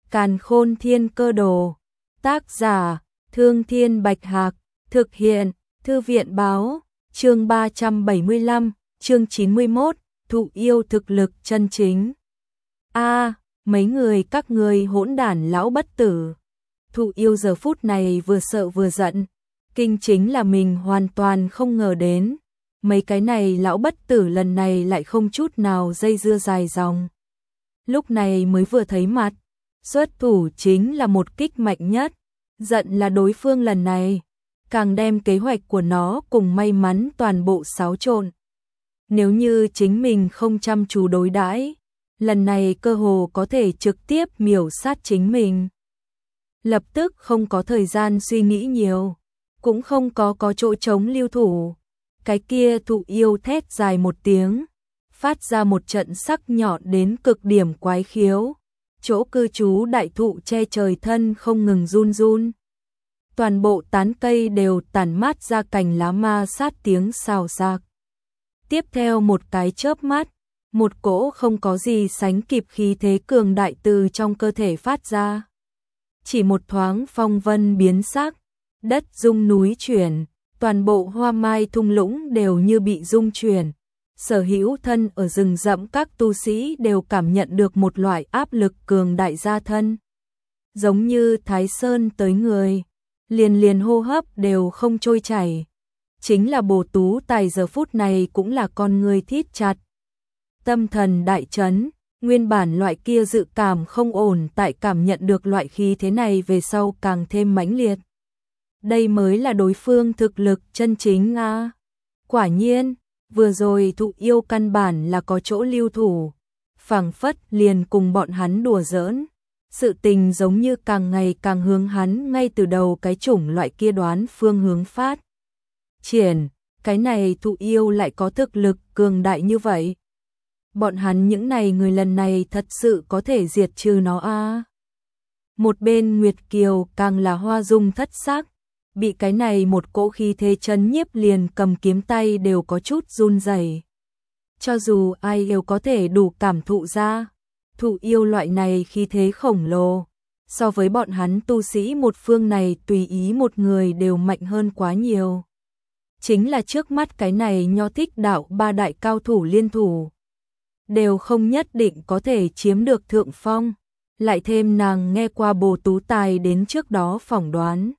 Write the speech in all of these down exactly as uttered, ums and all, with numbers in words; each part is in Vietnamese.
Càn Khôn Thiên Cơ Đồ. Tác giả: Thương Thiên Bạch Hạc. Thực hiện: Thư viện Báo. Chương ba trăm bảy mươi lăm, chương chín mươi mốt, thụ yêu thực lực chân chính. A, mấy người các ngươi hỗn đản lão bất tử. Thụ yêu giờ phút này vừa sợ vừa giận, kinh chính là mình hoàn toàn không ngờ đến. Mấy cái này lão bất tử lần này lại không chút nào dây dưa dài dòng. Lúc này mới vừa thấy mặt, xuất thủ chính là một kích mạnh nhất, giận là đối phương lần này càng đem kế hoạch của nó cùng may mắn toàn bộ xáo trộn. Nếu như chính mình không chăm chú đối đãi, lần này cơ hồ có thể trực tiếp miểu sát chính mình. Lập tức không có thời gian suy nghĩ nhiều, cũng không có có chỗ trống lưu thủ. Cái kia thụ yêu thét dài một tiếng, phát ra một trận sắc nhọn đến cực điểm quái khiếu. Chỗ cư trú đại thụ che trời thân không ngừng run run. Toàn bộ tán cây đều tản mát ra cành lá ma sát tiếng xào xạc. Tiếp theo một cái chớp mắt, một cỗ không có gì sánh kịp khí thế cường đại từ trong cơ thể phát ra. Chỉ một thoáng phong vân biến sắc, đất rung núi chuyển, toàn bộ hoa mai thung lũng đều như bị rung chuyển. Sở hữu thân ở rừng rậm các tu sĩ đều cảm nhận được một loại áp lực cường đại ra thân. Giống như Thái Sơn tới người, liền liền hô hấp đều không trôi chảy. Chính là Bồ Tú Tài giờ phút này cũng là con người thít chặt. Tâm thần đại chấn, nguyên bản loại kia dự cảm không ổn tại cảm nhận được loại khí thế này về sau càng thêm mãnh liệt. Đây mới là đối phương thực lực chân chính a. Quả nhiên, vừa rồi thụ yêu căn bản là có chỗ lưu thủ, phảng phất liền cùng bọn hắn đùa giỡn. Sự tình giống như càng ngày càng hướng hắn ngay từ đầu cái chủng loại kia đoán phương hướng phát triển, cái này thụ yêu lại có thực lực cường đại như vậy. Bọn hắn những này người lần này thật sự có thể diệt trừ nó a. À. Một bên Nguyệt Kiều càng là hoa dung thất sắc, bị cái này một cỗ khí thế chấn nhiếp liền cầm kiếm tay đều có chút run rẩy. Cho dù ai đều có thể đủ cảm thụ ra, thụ yêu loại này khí thế khổng lồ, so với bọn hắn tu sĩ một phương này tùy ý một người đều mạnh hơn quá nhiều. Chính là trước mắt cái này nho thích đạo ba đại cao thủ liên thủ, đều không nhất định có thể chiếm được thượng phong, lại thêm nàng nghe qua Bồ Tú Tài đến trước đó phỏng đoán.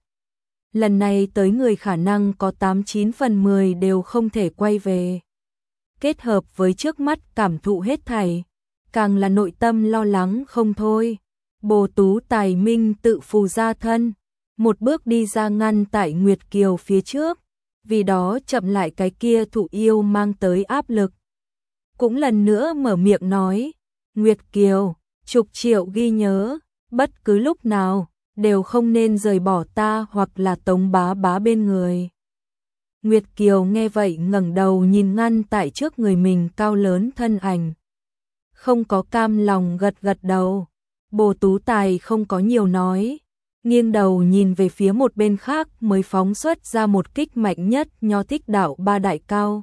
Lần này tới người khả năng có tám chín phần mười đều không thể quay về. Kết hợp với trước mắt cảm thụ hết thảy, càng là nội tâm lo lắng không thôi. Bồ Tú Tài minh tự phù ra thân, một bước đi ra ngăn tại Nguyệt Kiều phía trước, vì đó chậm lại cái kia thụ yêu mang tới áp lực. Cũng lần nữa mở miệng nói, Nguyệt Kiều, chục triệu ghi nhớ, bất cứ lúc nào đều không nên rời bỏ ta hoặc là Tống bá bá bên người. Nguyệt Kiều nghe vậy ngẩng đầu nhìn ngăn tại trước người mình cao lớn thân ảnh. Không có cam lòng gật gật đầu. Bồ Tú Tài không có nhiều nói, nghiêng đầu nhìn về phía một bên khác mới phóng xuất ra một kích mạnh nhất nho thích đạo ba đại cao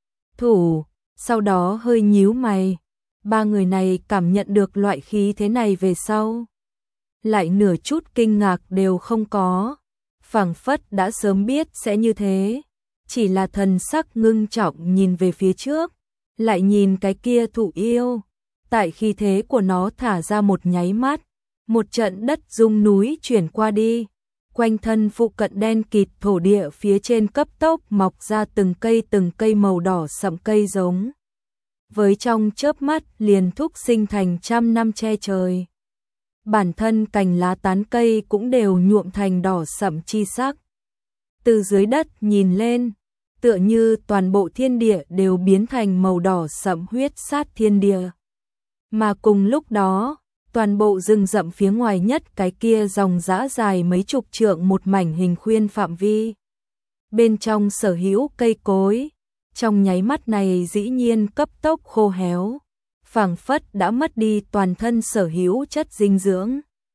thủ, sau đó hơi nhíu mày. Ba người này cảm nhận được loại khí thế này về sau, lại nửa chút kinh ngạc đều không có, phảng phất đã sớm biết sẽ như thế, chỉ là thần sắc ngưng trọng nhìn về phía trước, lại nhìn cái kia thụ yêu. Tại khí thế của nó thả ra một nháy mắt, một trận đất rung núi chuyển qua đi, quanh thân phụ cận đen kịt thổ địa phía trên cấp tốc mọc ra từng cây từng cây màu đỏ sậm cây giống. Với trong chớp mắt liền thúc sinh thành trăm năm che trời. Bản thân cành lá tán cây cũng đều nhuộm thành đỏ sậm chi sắc. Từ dưới đất nhìn lên, tựa như toàn bộ thiên địa đều biến thành màu đỏ sậm huyết sát thiên địa. Mà cùng lúc đó, toàn bộ rừng rậm phía ngoài nhất cái kia dòng dã dài mấy chục trượng một mảnh hình khuyên phạm vi. Bên trong sở hữu cây cối, trong nháy mắt này dĩ nhiên cấp tốc khô héo, phảng phất đã mất đi toàn thân sở hữu chất dinh dưỡng.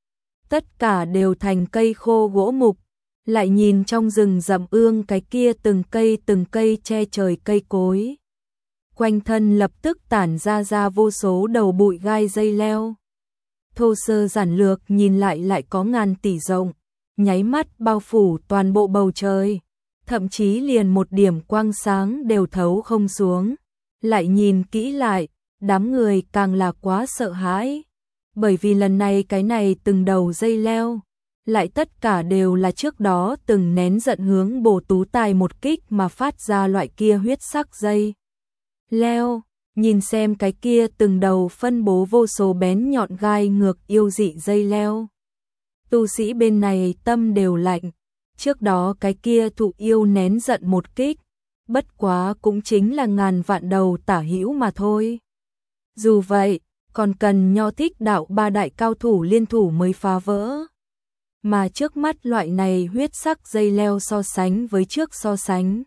Tất cả đều thành cây khô gỗ mục, lại nhìn trong rừng rậm ương cái kia từng cây từng cây che trời cây cối. Quanh thân lập tức tản ra ra vô số đầu bụi gai dây leo. thô sơ giản lược nhìn lại lại có ngàn tỷ rộng, nháy mắt bao phủ toàn bộ bầu trời, thậm chí liền một điểm quang sáng đều thấu không xuống. Lại nhìn kỹ lại, đám người càng là quá sợ hãi, bởi vì lần này cái này từng đầu dây leo, lại tất cả đều là trước đó từng nén giận hướng Bồ Tú Tài một kích mà phát ra loại kia huyết sắc dây leo. Nhìn xem cái kia từng đầu phân bố vô số bén nhọn gai ngược yêu dị dây leo, tu sĩ bên này tâm đều lạnh. Trước đó cái kia thụ yêu nén giận một kích, bất quá cũng chính là ngàn vạn đầu tả hữu mà thôi. Dù vậy, còn cần Nho Thích Đạo ba đại cao thủ liên thủ mới phá vỡ. Mà trước mắt loại này huyết sắc dây leo so sánh với trước so sánh,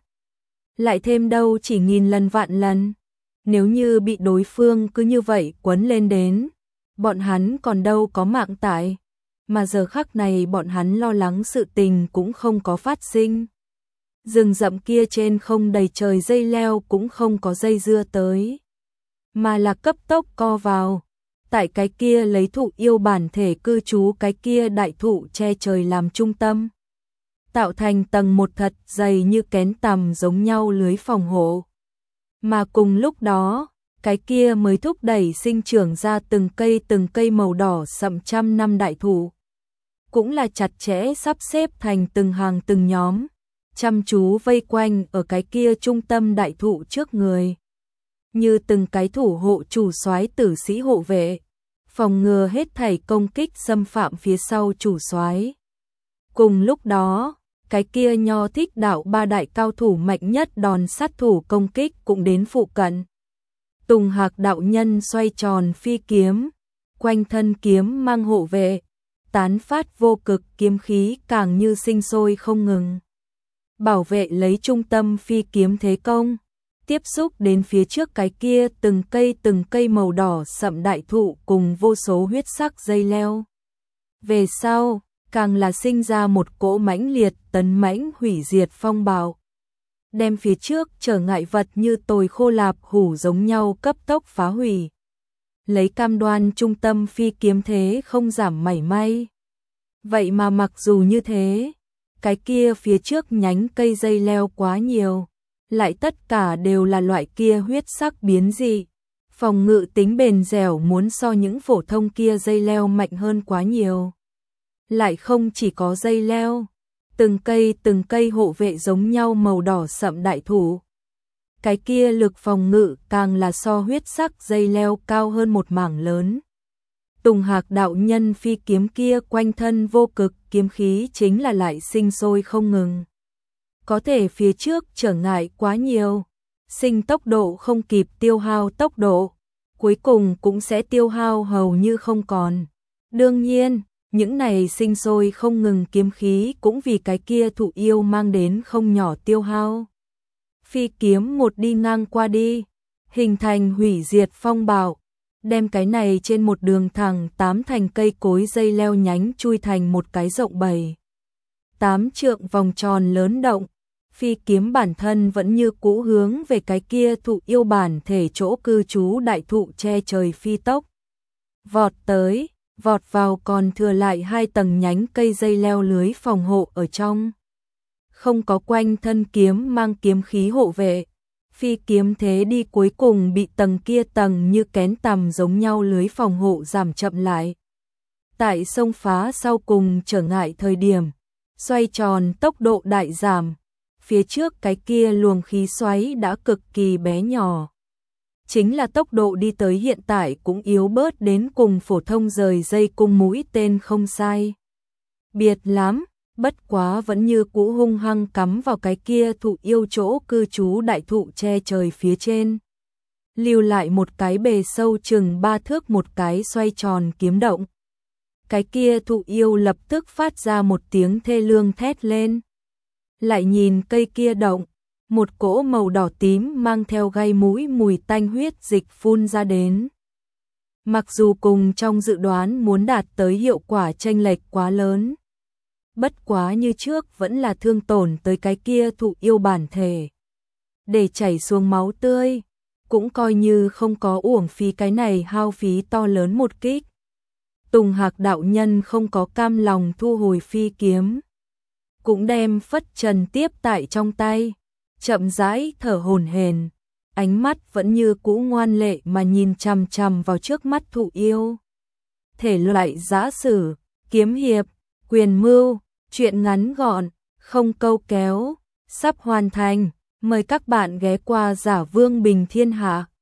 lại thêm đâu chỉ nghìn lần vạn lần. Nếu như bị đối phương cứ như vậy quấn lên đến, bọn hắn còn đâu có mạng tại, mà giờ khắc này bọn hắn lo lắng sự tình cũng không có phát sinh. Rừng rậm kia trên không đầy trời dây leo cũng không có dây dưa tới, mà là cấp tốc co vào, tại cái kia lấy thụ yêu bản thể cư trú cái kia đại thụ che trời làm trung tâm, tạo thành tầng một thật dày như kén tằm giống nhau lưới phòng hộ. Mà cùng lúc đó, cái kia mới thúc đẩy sinh trưởng ra từng cây từng cây màu đỏ sậm trăm năm đại thụ, cũng là chặt chẽ sắp xếp thành từng hàng từng nhóm, chăm chú vây quanh ở cái kia trung tâm đại thụ trước người, như từng cái thủ hộ chủ soái tử sĩ hộ vệ, phòng ngừa hết thảy công kích xâm phạm phía sau chủ soái. Cùng lúc đó, cái kia Nho Thích Đạo ba đại cao thủ mạnh nhất đòn sát thủ công kích cũng đến phụ cận. Tùng Hạc đạo nhân xoay tròn phi kiếm, quanh thân kiếm mang hộ vệ, tán phát vô cực kiếm khí càng như sinh sôi không ngừng. Bảo vệ lấy trung tâm phi kiếm thế công, tiếp xúc đến phía trước cái kia từng cây từng cây màu đỏ sậm đại thụ cùng vô số huyết sắc dây leo. Về sau, càng là sinh ra một cỗ mãnh liệt tấn mãnh hủy diệt phong bạo, đem phía trước trở ngại vật như tồi khô lạp hủ giống nhau cấp tốc phá hủy, lấy cam đoan trung tâm phi kiếm thế không giảm mảy may. Vậy mà mặc dù như thế, cái kia phía trước nhánh cây dây leo quá nhiều, lại tất cả đều là loại kia huyết sắc biến dị, phòng ngự tính bền dẻo muốn so những phổ thông kia dây leo mạnh hơn quá nhiều. Lại không chỉ có dây leo, từng cây từng cây hộ vệ giống nhau màu đỏ sậm đại thụ, cái kia lực phòng ngự càng là so huyết sắc dây leo cao hơn một mảng lớn. Tùng Hạc đạo nhân phi kiếm kia quanh thân vô cực kiếm khí chính là lại sinh sôi không ngừng. Có thể phía trước trở ngại quá nhiều, sinh tốc độ không kịp tiêu hao tốc độ, cuối cùng cũng sẽ tiêu hao hầu như không còn. Đương nhiên, những này sinh sôi không ngừng kiếm khí cũng vì cái kia thụ yêu mang đến không nhỏ tiêu hao. Phi kiếm một đi ngang qua đi, hình thành hủy diệt phong bạo, đem cái này trên một đường thẳng tám thành cây cối dây leo nhánh chui thành một cái rộng bảy tám trượng vòng tròn lớn động. Phi kiếm bản thân vẫn như cũ hướng về cái kia thụ yêu bản thể chỗ cư trú đại thụ che trời phi tốc. Vọt tới, vọt vào còn thừa lại hai tầng nhánh cây dây leo lưới phòng hộ ở trong. Không có quanh thân kiếm mang kiếm khí hộ vệ, phi kiếm thế đi cuối cùng bị tầng kia tầng như kén tằm giống nhau lưới phòng hộ giảm chậm lại. Tại sông phá sau cùng trở ngại thời điểm, xoay tròn tốc độ đại giảm, phía trước cái kia luồng khí xoáy đã cực kỳ bé nhỏ. Chính là tốc độ đi tới hiện tại cũng yếu bớt đến cùng phổ thông rời dây cung mũi tên không sai biệt lắm, bất quá vẫn như cũ hung hăng cắm vào cái kia thụ yêu chỗ cư trú đại thụ che trời phía trên. Lưu lại một cái bề sâu chừng ba thước một cái xoay tròn kiếm động. Cái kia thụ yêu lập tức phát ra một tiếng thê lương thét lên. Lại nhìn cây kia động, một cỗ màu đỏ tím mang theo gai mũi mùi tanh huyết dịch phun ra đến. Mặc dù cùng trong dự đoán muốn đạt tới hiệu quả chênh lệch quá lớn, bất quá như trước vẫn là thương tổn tới cái kia thụ yêu bản thể. Để chảy xuống máu tươi, cũng coi như không có uổng phí cái này hao phí to lớn một kích. Tùng Hạc đạo nhân không có cam lòng thu hồi phi kiếm, cũng đem phất trần tiếp tại trong tay, chậm rãi thở hổn hển, ánh mắt vẫn như cũ ngoan lệ mà nhìn chằm chằm vào trước mắt thụ yêu. Thể loại giã sử, kiếm hiệp, quyền mưu, truyện ngắn gọn, không câu kéo, sắp hoàn thành, mời các bạn ghé qua Giả Vương Bình Thiên Hạ.